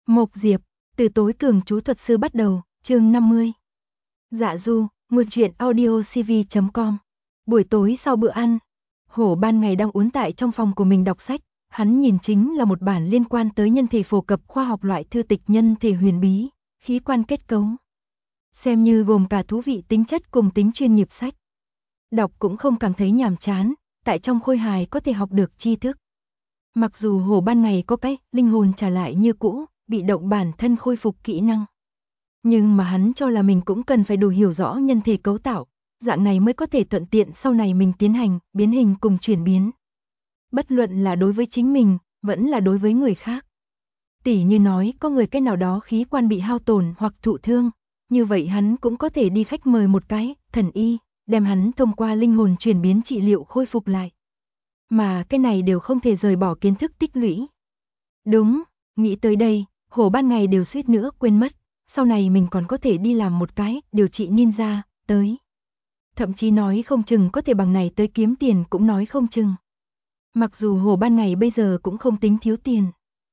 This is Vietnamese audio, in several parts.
Mộc Diệp, từ tối cường chú thuật sư bắt đầu, chương 50. Dạ Du, nguồn truyện audio cv.com. Buổi tối sau bữa ăn, Hổ ban ngày đang uốn tại trong phòng của mình đọc sách, hắn nhìn chính là một bản liên quan tới nhân thể phổ cập khoa học loại thư tịch nhân thể huyền bí, khí quan kết cấu. Xem như gồm cả thú vị tính chất cùng tính chuyên nghiệp sách. Đọc cũng không cảm thấy nhàm chán, tại trong khôi hài có thể học được tri thức. Mặc dù Hổ ban ngày có cái linh hồn trả lại như cũ, bị động bản thân khôi phục kỹ năng. Nhưng mà hắn cho là mình cũng cần phải đủ hiểu rõ nhân thể cấu tạo, dạng này mới có thể thuận tiện sau này mình tiến hành, biến hình cùng chuyển biến. Bất luận là đối với chính mình, vẫn là đối với người khác. Tỉ như nói có người cái nào đó khí quan bị hao tổn hoặc thụ thương, như vậy hắn cũng có thể đi khách mời một cái, thần y, đem hắn thông qua linh hồn chuyển biến trị liệu khôi phục lại. Mà cái này đều không thể rời bỏ kiến thức tích lũy. Đúng, nghĩ tới đây, Hổ ban ngày đều suýt nữa quên mất, sau này mình còn có thể đi làm một cái điều trị ninja, tới. Thậm chí nói không chừng có thể bằng này tới kiếm tiền cũng nói không chừng. Mặc dù Hổ ban ngày bây giờ cũng không tính thiếu tiền.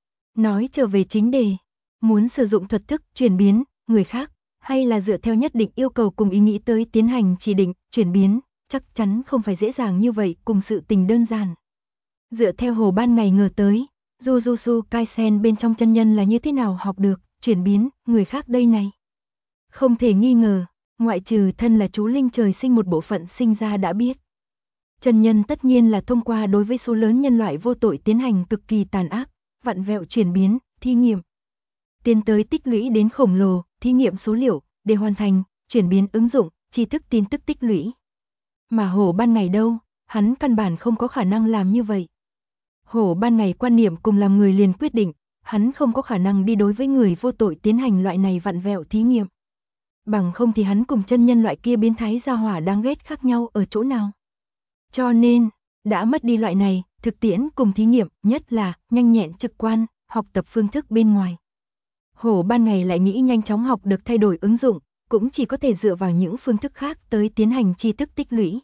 Nói trở về chính đề, muốn sử dụng thuật thức chuyển biến người khác, hay là dựa theo nhất định yêu cầu cùng ý nghĩ tới tiến hành chỉ định, chuyển biến, chắc chắn không phải dễ dàng như vậy cùng sự tình đơn giản. Dựa theo Hổ ban ngày ngờ tới, Jujutsu Kaisen bên trong chân nhân là như thế nào học được, chuyển biến, người khác đây này. Không thể nghi ngờ, ngoại trừ thân là chú linh trời sinh một bộ phận sinh ra đã biết. Chân nhân tất nhiên là thông qua đối với số lớn nhân loại vô tội tiến hành cực kỳ tàn ác, vặn vẹo chuyển biến, thí nghiệm. Tiến tới tích lũy đến khổng lồ, thí nghiệm số liệu, để hoàn thành, chuyển biến ứng dụng, tri thức tin tức tích lũy. Mà Hổ ban ngày đâu, hắn căn bản không có khả năng làm như vậy. Hổ ban ngày quan niệm cùng làm người liền quyết định, hắn không có khả năng đi đối với người vô tội tiến hành loại này vặn vẹo thí nghiệm. Bằng không thì hắn cùng chân nhân loại kia biến thái gia hỏa đáng ghét khác nhau ở chỗ nào. Cho nên, đã mất đi loại này, thực tiễn cùng thí nghiệm, nhất là nhanh nhẹn trực quan, học tập phương thức bên ngoài. Hổ ban ngày lại nghĩ nhanh chóng học được thay đổi ứng dụng, cũng chỉ có thể dựa vào những phương thức khác tới tiến hành tri thức tích lũy.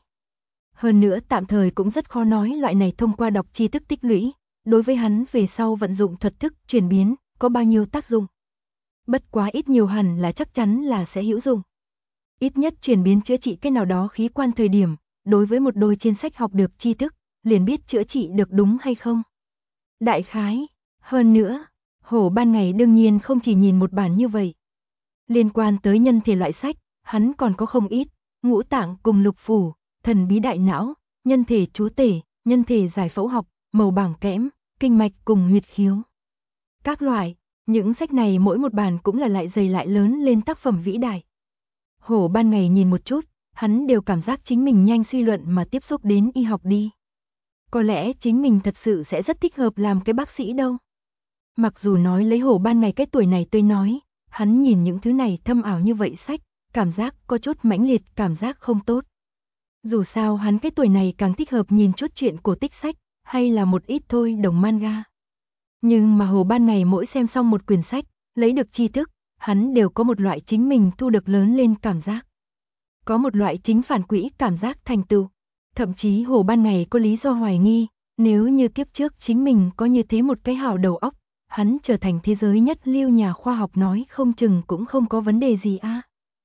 Hơn nữa tạm thời cũng rất khó nói loại này thông qua đọc tri thức tích lũy, đối với hắn về sau vận dụng thuật thức chuyển biến, có bao nhiêu tác dụng. Bất quá ít nhiều hẳn là chắc chắn là sẽ hữu dụng. Ít nhất chuyển biến chữa trị cái nào đó khí quan thời điểm, đối với một đôi trên sách học được tri thức, liền biết chữa trị được đúng hay không. Đại khái, hơn nữa, Hổ ban ngày đương nhiên không chỉ nhìn một bản như vậy. Liên quan tới nhân thể loại sách, hắn còn có không ít, ngũ tạng cùng lục phủ, thần bí đại não, nhân thể chú tể, nhân thể giải phẫu học, màu bảng kẽm, kinh mạch cùng huyệt khiếu. Các loại, những sách này mỗi một bản cũng là lại dày lại lớn lên tác phẩm vĩ đại. Hổ ban ngày nhìn một chút, hắn đều cảm giác chính mình nhanh suy luận mà tiếp xúc đến y học đi. Có lẽ chính mình thật sự sẽ rất thích hợp làm cái bác sĩ đâu. Mặc dù nói lấy Hổ ban ngày cái tuổi này tôi nói, hắn nhìn những thứ này thâm ảo như vậy sách, cảm giác có chút mãnh liệt, cảm giác không tốt. Dù sao hắn cái tuổi này càng thích hợp nhìn chút chuyện cổ tích sách, hay là một ít thôi đồng manga. Nhưng mà Hổ ban ngày mỗi xem xong một quyển sách, lấy được tri thức, hắn đều có một loại chính mình thu được lớn lên cảm giác. Có một loại chính phản quỹ cảm giác thành tựu. Thậm chí Hổ ban ngày có lý do hoài nghi, nếu như kiếp trước chính mình có như thế một cái hảo đầu óc, hắn trở thành thế giới nhất lưu nhà khoa học nói không chừng cũng không có vấn đề gì a.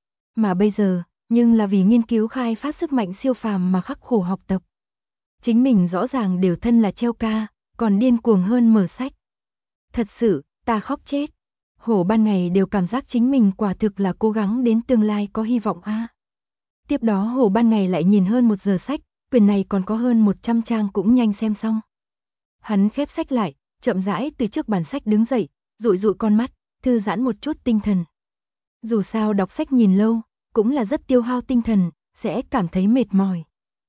Mà bây giờ, nhưng là vì nghiên cứu khai phát sức mạnh siêu phàm mà khắc khổ học tập. Chính mình rõ ràng đều thân là treo ca, còn điên cuồng hơn mở sách. Thật sự, ta khóc chết. Hổ ban ngày đều cảm giác chính mình quả thực là cố gắng đến tương lai có hy vọng a. Tiếp đó Hổ ban ngày lại nhìn hơn 1 giờ sách, quyển này còn có hơn 100 trang cũng nhanh xem xong. Hắn khép sách lại, chậm rãi từ trước bàn sách đứng dậy, dụi dụi con mắt, thư giãn một chút tinh thần. Dù sao đọc sách nhìn lâu, cũng là rất tiêu hao tinh thần, sẽ cảm thấy mệt mỏi.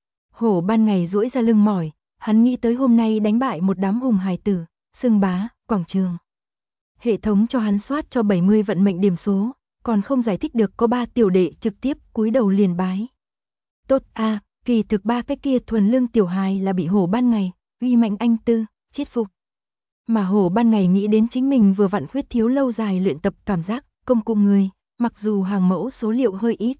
Hổ ban ngày duỗi ra lưng mỏi, hắn nghĩ tới hôm nay đánh bại một đám hùng hài tử, xưng bá, quảng trường. Hệ thống cho hắn soát cho 70 vận mệnh điểm số, còn không giải thích được có 3 tiểu đệ trực tiếp cúi đầu liền bái. Tốt a, kỳ thực 3 cái kia thuần lương tiểu hài là bị Hổ ban ngày, uy mạnh anh tư, chết phục. Mà Hổ ban ngày nghĩ đến chính mình vừa vặn khuyết thiếu lâu dài luyện tập cảm giác, công cụ người, mặc dù hàng mẫu số liệu hơi ít.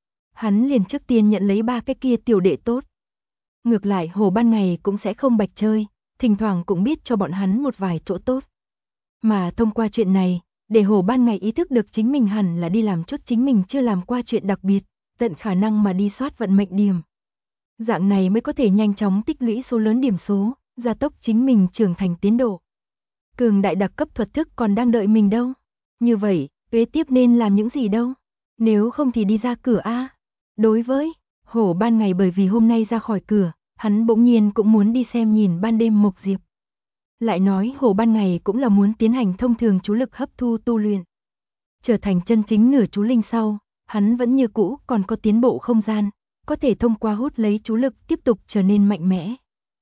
Hắn liền trước tiên nhận lấy 3 cái kia tiểu đệ tốt. Ngược lại Hổ ban ngày cũng sẽ không bạch chơi, thỉnh thoảng cũng biết cho bọn hắn một vài chỗ tốt. Mà thông qua chuyện này, để Hổ ban ngày ý thức được chính mình hẳn là đi làm chút chính mình chưa làm qua chuyện đặc biệt, tận khả năng mà đi soát vận mệnh điểm. Dạng này mới có thể nhanh chóng tích lũy số lớn điểm số, gia tốc chính mình trưởng thành tiến độ. Cường đại đặc cấp thuật thức còn đang đợi mình đâu. Như vậy, kế tiếp nên làm những gì đâu? Nếu không thì đi ra cửa a. Đối với Hổ ban ngày, bởi vì hôm nay ra khỏi cửa, hắn bỗng nhiên cũng muốn đi xem nhìn ban đêm Mộc Diệp. Lại nói Hổ ban ngày cũng là muốn tiến hành thông thường chú lực hấp thu tu luyện. Trở thành chân chính nửa chú linh sau, hắn vẫn như cũ còn có tiến bộ không gian, có thể thông qua hút lấy chú lực tiếp tục trở nên mạnh mẽ.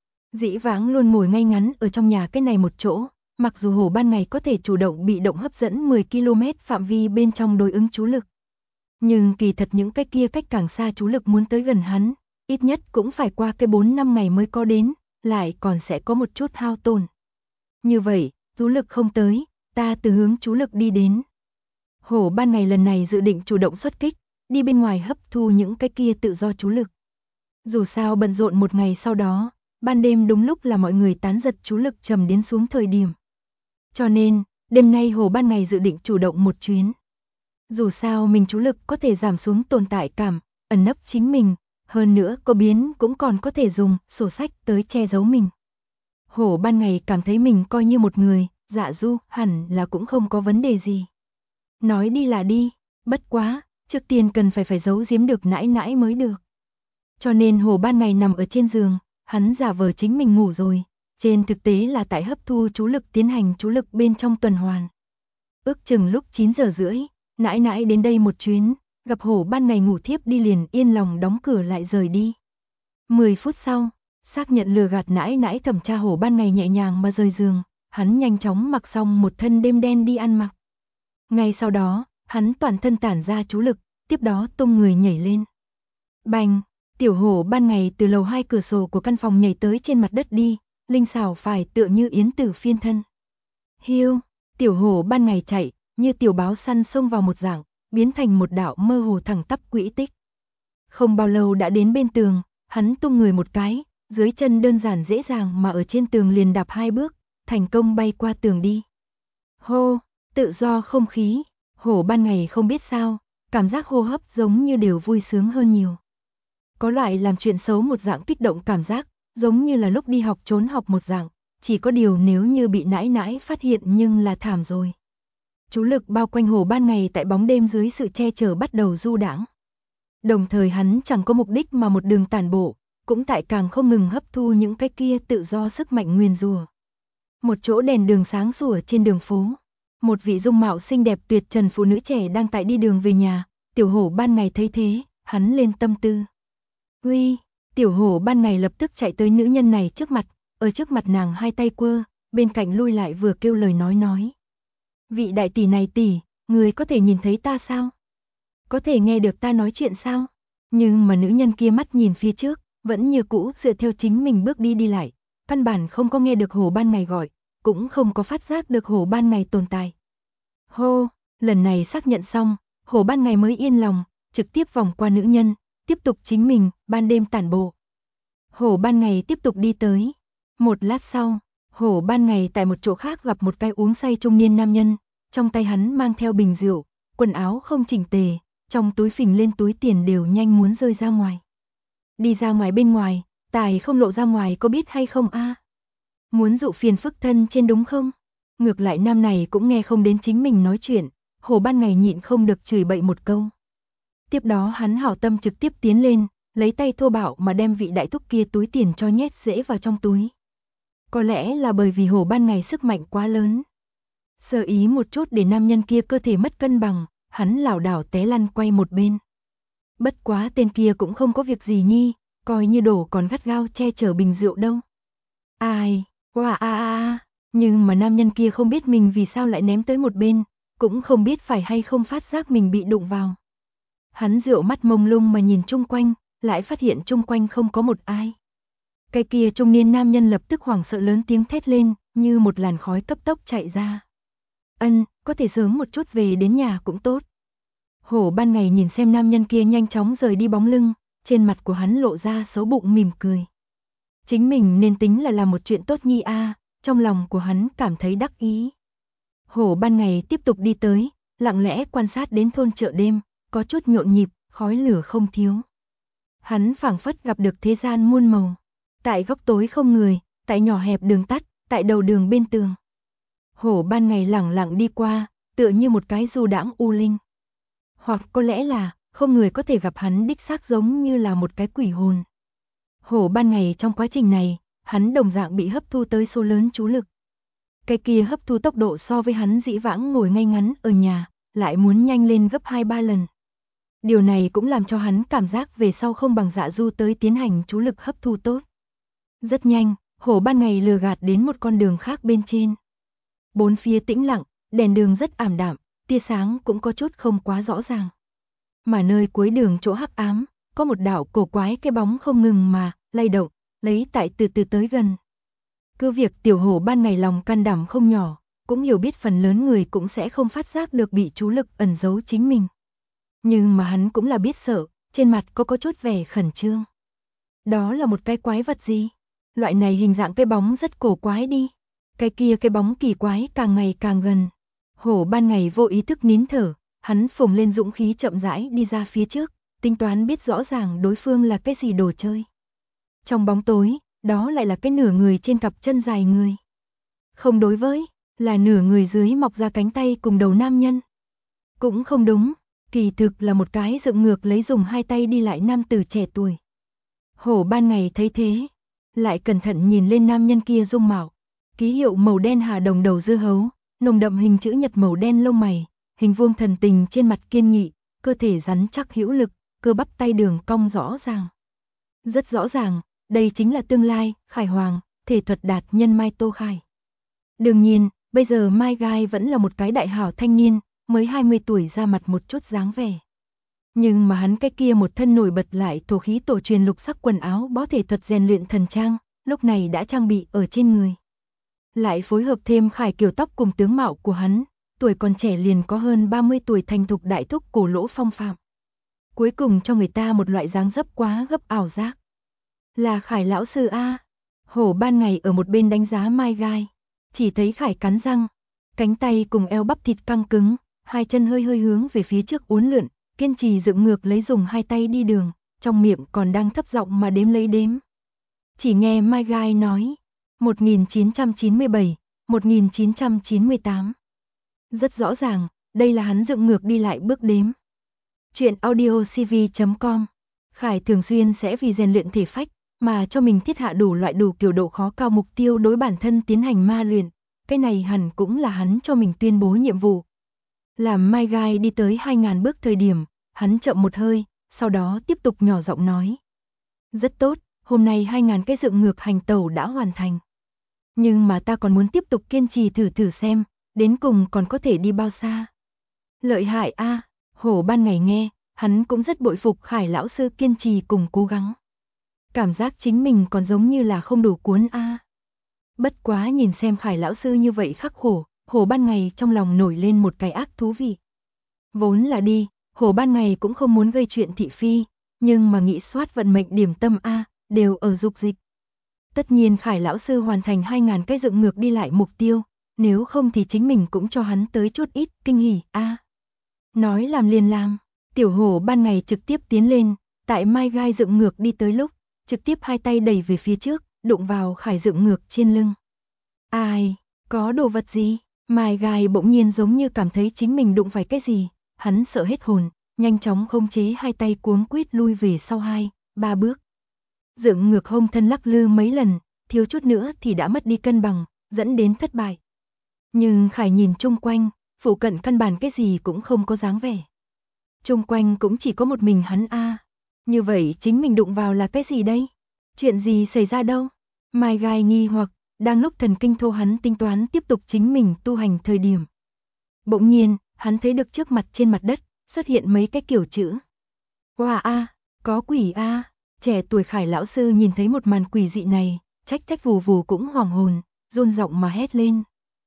Dĩ vãng luôn ngồi ngay ngắn ở trong nhà cái này một chỗ, mặc dù Hổ ban ngày có thể chủ động bị động hấp dẫn 10 km phạm vi bên trong đối ứng chú lực. Nhưng kỳ thật những cái kia cách càng xa chú lực muốn tới gần hắn, ít nhất cũng phải qua cái 4-5 ngày mới có đến, lại còn sẽ có một chút hao tổn. Như vậy, chú lực không tới, ta từ hướng chú lực đi đến. Hổ ban ngày lần này dự định chủ động xuất kích, đi bên ngoài hấp thu những cái kia tự do chú lực. Dù sao bận rộn một ngày sau đó, ban đêm đúng lúc là mọi người tán giật chú lực trầm đến xuống thời điểm. Cho nên, đêm nay Hổ ban ngày dự định chủ động một chuyến. Dù sao mình chú lực có thể giảm xuống tồn tại cảm, ẩn nấp chính mình, hơn nữa có biến cũng còn có thể dùng sổ sách tới che giấu mình. Hổ ban ngày cảm thấy mình coi như một người, Dạ Du hẳn là cũng không có vấn đề gì. Nói đi là đi, bất quá, trước tiên cần phải giấu giếm được nãi nãi mới được. Cho nên Hổ ban ngày nằm ở trên giường, hắn giả vờ chính mình ngủ rồi, trên thực tế là tại hấp thu chú lực tiến hành chú lực bên trong tuần hoàn. Ước chừng lúc 9 giờ rưỡi, nãi nãi đến đây một chuyến, gặp Hổ ban ngày ngủ thiếp đi liền yên lòng đóng cửa lại rời đi. 10 phút sau, xác nhận lừa gạt nãi nãi, thẩm tra Hổ ban ngày nhẹ nhàng mà rời giường, hắn nhanh chóng mặc xong một thân đêm đen đi ăn mặc. Ngay sau đó, hắn toàn thân tản ra chú lực, tiếp đó tung người nhảy lên. Bành, tiểu Hổ ban ngày từ lầu 2 cửa sổ của căn phòng nhảy tới trên mặt đất đi, linh xảo phải tựa như yến tử phiên thân. Hiu, tiểu Hổ ban ngày chạy, như tiểu báo săn xông vào một dạng, biến thành một đạo mơ hồ thẳng tắp quỹ tích. Không bao lâu đã đến bên tường, hắn tung người một cái, dưới chân đơn giản dễ dàng mà ở trên tường liền đạp 2 bước, thành công bay qua tường đi. Hô, tự do không khí, Hổ ban ngày không biết sao, cảm giác hô hấp giống như đều vui sướng hơn nhiều. Có loại làm chuyện xấu một dạng kích động cảm giác, giống như là lúc đi học trốn học một dạng, chỉ có điều nếu như bị nãi nãi phát hiện nhưng là thảm rồi. Chú lực bao quanh Hổ ban ngày tại bóng đêm dưới sự che chở bắt đầu du đãng. Đồng thời hắn chẳng có mục đích mà một đường tản bộ, cũng tại càng không ngừng hấp thu những cái kia tự do sức mạnh nguyền rủa. Một chỗ đèn đường sáng sủa trên đường phố, một vị dung mạo xinh đẹp tuyệt trần phụ nữ trẻ đang tại đi đường về nhà, tiểu Hổ ban ngày thấy thế, hắn lên tâm tư. Uy, tiểu Hổ ban ngày lập tức chạy tới nữ nhân này trước mặt, ở trước mặt nàng hai tay quơ, bên cạnh lui lại vừa kêu lời nói. Vị đại tỷ này tỷ, người có thể nhìn thấy ta sao? Có thể nghe được ta nói chuyện sao? Nhưng mà nữ nhân kia mắt nhìn phía trước, vẫn như cũ dựa theo chính mình bước đi lại, căn bản không có nghe được Hổ ban ngày gọi, cũng không có phát giác được Hổ ban ngày tồn tại. Hô, lần này xác nhận xong, Hổ ban ngày mới yên lòng, trực tiếp vòng qua nữ nhân, tiếp tục chính mình, ban đêm tản bộ. Hổ ban ngày tiếp tục đi tới. Một lát sau, Hổ ban ngày tại một chỗ khác gặp một cái uống say trung niên nam nhân, trong tay hắn mang theo bình rượu, quần áo không chỉnh tề, trong túi phình lên túi tiền đều nhanh muốn rơi ra ngoài. Đi ra ngoài bên ngoài, tài không lộ ra ngoài có biết hay không a? Muốn dụ phiền phức thân trên đúng không? Ngược lại nam này cũng nghe không đến chính mình nói chuyện, Hổ ban ngày nhịn không được chửi bậy một câu. Tiếp đó hắn hảo tâm trực tiếp tiến lên, lấy tay thô bạo mà đem vị đại thúc kia túi tiền cho nhét dễ vào trong túi. Có lẽ là bởi vì Hổ ban ngày sức mạnh quá lớn. Sơ ý một chút để nam nhân kia cơ thể mất cân bằng, hắn lảo đảo té lăn quay một bên. Bất quá tên kia cũng không có việc gì nhi, coi như đổ còn gắt gao che chở bình rượu đâu. Ai, wow, nhưng mà nam nhân kia không biết mình vì sao lại ném tới một bên, cũng không biết phải hay không phát giác mình bị đụng vào. Hắn rượu mắt mông lung mà nhìn chung quanh, lại phát hiện chung quanh không có một ai. Cái kia trung niên nam nhân lập tức hoảng sợ lớn tiếng thét lên, như một làn khói cấp tốc chạy ra. Có thể sớm một chút về đến nhà cũng tốt. Hổ ban ngày nhìn xem nam nhân kia nhanh chóng rời đi bóng lưng, trên mặt của hắn lộ ra xấu bụng mỉm cười. Chính mình nên tính là làm một chuyện tốt nhi a, trong lòng của hắn cảm thấy đắc ý. Hổ ban ngày tiếp tục đi tới, lặng lẽ quan sát đến thôn chợ đêm, có chút nhộn nhịp, khói lửa không thiếu. Hắn phảng phất gặp được thế gian muôn màu. Tại góc tối không người, tại nhỏ hẹp đường tắt, tại đầu đường bên tường. Hổ ban ngày lẳng lặng đi qua, tựa như một cái du đãng u linh. Hoặc có lẽ là, không người có thể gặp hắn đích xác giống như là một cái quỷ hồn. Hổ ban ngày trong quá trình này, hắn đồng dạng bị hấp thu tới số lớn chú lực. Cái kia hấp thu tốc độ so với hắn dĩ vãng ngồi ngay ngắn ở nhà, lại muốn nhanh lên gấp 2-3 lần. Điều này cũng làm cho hắn cảm giác về sau không bằng Dạ Du tới tiến hành chú lực hấp thu tốt. Rất nhanh, hổ ban ngày lừa gạt đến một con đường khác bên trên. Bốn phía tĩnh lặng, đèn đường rất ảm đạm, tia sáng cũng có chút không quá rõ ràng. Mà nơi cuối đường chỗ hắc ám, có một đạo cổ quái cái bóng không ngừng mà lay động, lấy tại từ từ tới gần. Cứ việc tiểu hổ ban ngày lòng can đảm không nhỏ, cũng hiểu biết phần lớn người cũng sẽ không phát giác được bị chú lực ẩn giấu chính mình. Nhưng mà hắn cũng là biết sợ, trên mặt có chút vẻ khẩn trương. Đó là một cái quái vật gì? Loại này hình dạng cái bóng rất cổ quái đi. Cái kia cái bóng kỳ quái càng ngày càng gần. Hổ ban ngày vô ý thức nín thở, hắn phồng lên dũng khí chậm rãi đi ra phía trước, tính toán biết rõ ràng đối phương là cái gì đồ chơi. Trong bóng tối, đó lại là cái nửa người trên cặp chân dài người. Không đối với, là nửa người dưới mọc ra cánh tay cùng đầu nam nhân. Cũng không đúng, kỳ thực là một cái dựng ngược lấy dùng hai tay đi lại nam tử trẻ tuổi. Hổ ban ngày thấy thế, lại cẩn thận nhìn lên nam nhân kia dung mạo, ký hiệu màu đen hà đồng đầu dưa hấu, nồng đậm hình chữ nhật màu đen lông mày, hình vuông thần tình trên mặt kiên nghị, cơ thể rắn chắc hữu lực, cơ bắp tay đường cong rõ ràng. Rất rõ ràng, đây chính là tương lai Khải Hoàng, thể thuật đạt nhân Mai Tô Khải. Đương nhiên, bây giờ Mai Gai vẫn là một cái đại hảo thanh niên, mới 20 tuổi ra mặt một chút dáng vẻ. Nhưng mà hắn cái kia một thân nổi bật lại thổ khí tổ truyền lục sắc quần áo bó thể thuật rèn luyện thần trang, lúc này đã trang bị ở trên người. Lại phối hợp thêm Khải kiểu tóc cùng tướng mạo của hắn, tuổi còn trẻ liền có hơn 30 tuổi thành thục đại thúc cổ lỗ phong phạm. Cuối cùng cho người ta một loại dáng dấp quá gấp ảo giác. Là Khải lão sư a. Hổ ban ngày ở một bên đánh giá Mai Gai, chỉ thấy Khải cắn răng, cánh tay cùng eo bắp thịt căng cứng, hai chân hơi hơi hướng về phía trước uốn lượn, kiên trì dựng ngược lấy dùng hai tay đi đường, trong miệng còn đang thấp giọng mà đếm lấy đếm. Chỉ nghe Mai Gai nói, 1997, 1998. Rất rõ ràng, đây là hắn dựng ngược đi lại bước đếm. Chuyện audiocv.com. Khải thường xuyên sẽ vì rèn luyện thể phách, mà cho mình thiết hạ đủ loại đủ kiểu độ khó cao mục tiêu đối bản thân tiến hành ma luyện. Cái này hẳn cũng là hắn cho mình tuyên bố nhiệm vụ. Làm Mai Gai đi tới 2.000 bước thời điểm, hắn chậm một hơi, sau đó tiếp tục nhỏ giọng nói. Rất tốt, hôm nay 2.000 cái dựng ngược hành tẩu đã hoàn thành. Nhưng mà ta còn muốn tiếp tục kiên trì thử xem, đến cùng còn có thể đi bao xa. Lợi hại a. Hổ ban ngày nghe, hắn cũng rất bội phục Khải lão sư kiên trì cùng cố gắng. Cảm giác chính mình còn giống như là không đủ cuốn a. Bất quá nhìn xem Khải lão sư như vậy khắc khổ, Hổ ban ngày trong lòng nổi lên một cái ác thú vị. Vốn là đi, Hổ ban ngày cũng không muốn gây chuyện thị phi, nhưng mà nghĩ soát vận mệnh điểm tâm a, đều ở dục dịch. Tất nhiên Khải lão sư hoàn thành 2.000 cái dựng ngược đi lại mục tiêu, nếu không thì chính mình cũng cho hắn tới chút ít kinh hỉ a. Nói làm liền làm, tiểu hổ ban ngày trực tiếp tiến lên, tại Mai Gai dựng ngược đi tới lúc, trực tiếp hai tay đẩy về phía trước, đụng vào Khải dựng ngược trên lưng. Ai, có đồ vật gì? Mai Gai bỗng nhiên giống như cảm thấy chính mình đụng phải cái gì, hắn sợ hết hồn, nhanh chóng khống chế hai tay cuống quýt lui về sau 2-3 bước. Dựng ngược hông thân lắc lư mấy lần, thiếu chút nữa thì đã mất đi cân bằng, dẫn đến thất bại. Nhưng Khải nhìn chung quanh, phụ cận căn bản cái gì cũng không có dáng vẻ. Chung quanh cũng chỉ có một mình hắn a. Như vậy chính mình đụng vào là cái gì đây? Chuyện gì xảy ra đâu? Mai Gai nghi hoặc, đang lúc thần kinh thô hắn tính toán tiếp tục chính mình tu hành thời điểm. Bỗng nhiên, hắn thấy được trước mặt trên mặt đất, xuất hiện mấy cái kiểu chữ. Wow a, có quỷ a. Trẻ tuổi Khải lão sư nhìn thấy một màn quỷ dị này, trách vù vù cũng hoảng hồn, run giọng mà hét lên.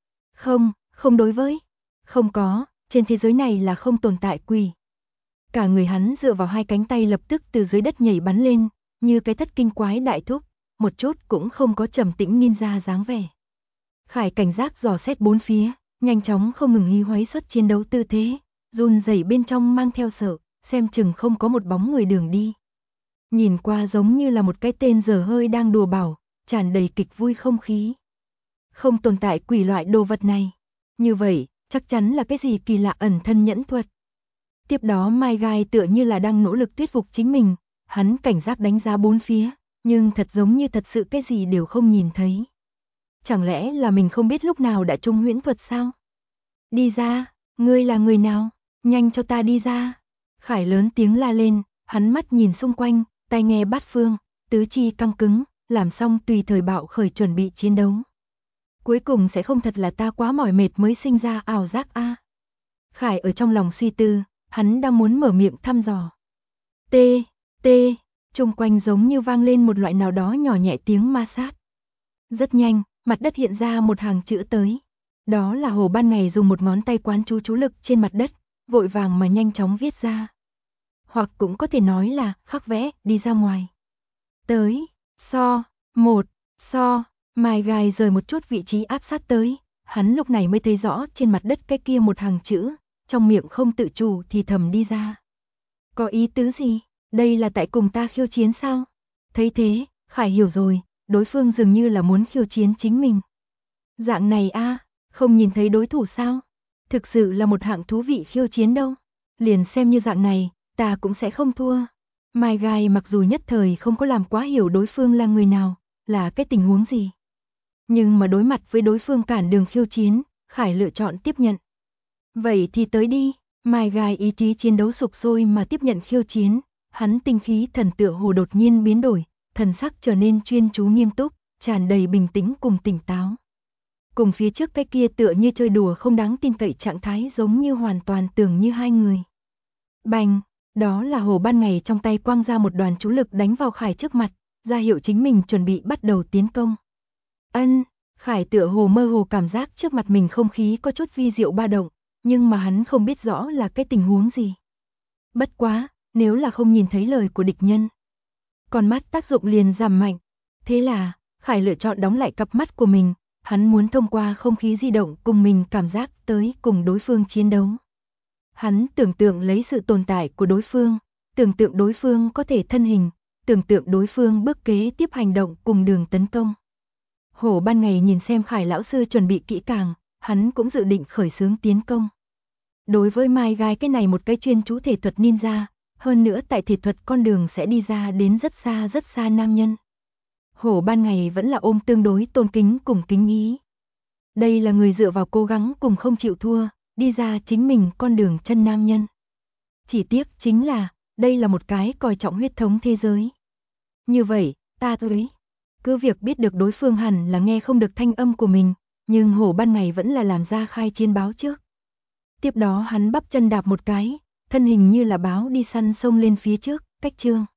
Không đối với. Không có, trên thế giới này là không tồn tại quỷ. Cả người hắn dựa vào hai cánh tay lập tức từ dưới đất nhảy bắn lên, như cái thất kinh quái đại thúc, một chút cũng không có trầm tĩnh ninja dáng vẻ. Khải cảnh giác dò xét bốn phía, nhanh chóng không ngừng hí hoáy xuất chiến đấu tư thế, run rẩy bên trong mang theo sợ, xem chừng không có một bóng người đường đi. Nhìn qua giống như là một cái tên dở hơi đang đùa bảo, tràn đầy kịch vui không khí. Không tồn tại quỷ loại đồ vật này. Như vậy, chắc chắn là cái gì kỳ lạ ẩn thân nhẫn thuật. Tiếp đó Mai Gai tựa như là đang nỗ lực thuyết phục chính mình, hắn cảnh giác đánh giá bốn phía, nhưng thật giống như thật sự cái gì đều không nhìn thấy. Chẳng lẽ là mình không biết lúc nào đã trúng huyễn thuật sao? Đi ra, ngươi là người nào? Nhanh cho ta đi ra. Khải lớn tiếng la lên, hắn mắt nhìn xung quanh, tai nghe bát phương, tứ chi căng cứng, làm xong tùy thời bạo khởi chuẩn bị chiến đấu. Cuối cùng sẽ không thật là ta quá mỏi mệt mới sinh ra ảo giác a. Khải ở trong lòng suy tư, hắn đang muốn mở miệng thăm dò. Tê, tê, xung quanh giống như vang lên một loại nào đó nhỏ nhẹ tiếng ma sát. Rất nhanh, mặt đất hiện ra một hàng chữ tới. Đó là Hồ Ban Ngày dùng một ngón tay quán chú lực trên mặt đất, vội vàng mà nhanh chóng viết ra. Hoặc cũng có thể nói là khắc vẽ, đi ra ngoài. Tới, Mai Gai rời một chút vị trí áp sát tới, hắn lúc này mới thấy rõ trên mặt đất cái kia một hàng chữ, trong miệng không tự chủ thì thầm đi ra. Có ý tứ gì? Đây là tại cùng ta khiêu chiến sao? Thấy thế, Khải hiểu rồi, đối phương dường như là muốn khiêu chiến chính mình. Dạng này a, không nhìn thấy đối thủ sao? Thực sự là một hạng thú vị khiêu chiến đâu. Liền xem như dạng này, ta cũng sẽ không thua. Mai Gai mặc dù nhất thời không có làm quá hiểu đối phương là người nào, là cái tình huống gì. Nhưng mà đối mặt với đối phương cản đường khiêu chiến, Khải lựa chọn tiếp nhận. Vậy thì tới đi, Mai Gai ý chí chiến đấu sục sôi mà tiếp nhận khiêu chiến, hắn tinh khí thần tựa hồ đột nhiên biến đổi, thần sắc trở nên chuyên chú nghiêm túc, tràn đầy bình tĩnh cùng tỉnh táo. Cùng phía trước cái kia tựa như chơi đùa không đáng tin cậy trạng thái giống như hoàn toàn tưởng như hai người. Bành, đó là Hồ Ban Ngày trong tay quang ra một đoàn chú lực đánh vào Khải trước mặt, ra hiệu chính mình chuẩn bị bắt đầu tiến công. Khải tựa hồ mơ hồ cảm giác trước mặt mình không khí có chút vi diệu ba động, nhưng mà hắn không biết rõ là cái tình huống gì. Bất quá, nếu là không nhìn thấy lời của địch nhân, con mắt tác dụng liền giảm mạnh. Thế là, Khải lựa chọn đóng lại cặp mắt của mình, hắn muốn thông qua không khí di động cùng mình cảm giác tới cùng đối phương chiến đấu. Hắn tưởng tượng lấy sự tồn tại của đối phương, tưởng tượng đối phương có thể thân hình, tưởng tượng đối phương bước kế tiếp hành động cùng đường tấn công. Hồ Ban Ngày nhìn xem Khải lão sư chuẩn bị kỹ càng, hắn cũng dự định khởi xướng tiến công. Đối với Mai Gai cái này một cái chuyên chú thể thuật ninja, hơn nữa tại thể thuật con đường sẽ đi ra đến rất xa nam nhân. Hồ Ban Ngày vẫn là ôm tương đối tôn kính cùng kính ý. Đây là người dựa vào cố gắng cùng không chịu thua, đi ra chính mình con đường chân nam nhân. Chỉ tiếc chính là, đây là một cái coi trọng huyết thống thế giới. Như vậy, ta thấy, cứ việc biết được đối phương hẳn là nghe không được thanh âm của mình, nhưng Hồ Ban Ngày vẫn là làm ra khai chiến báo trước. Tiếp đó hắn bắp chân đạp một cái, thân hình như là báo đi săn xông lên phía trước, cách Trương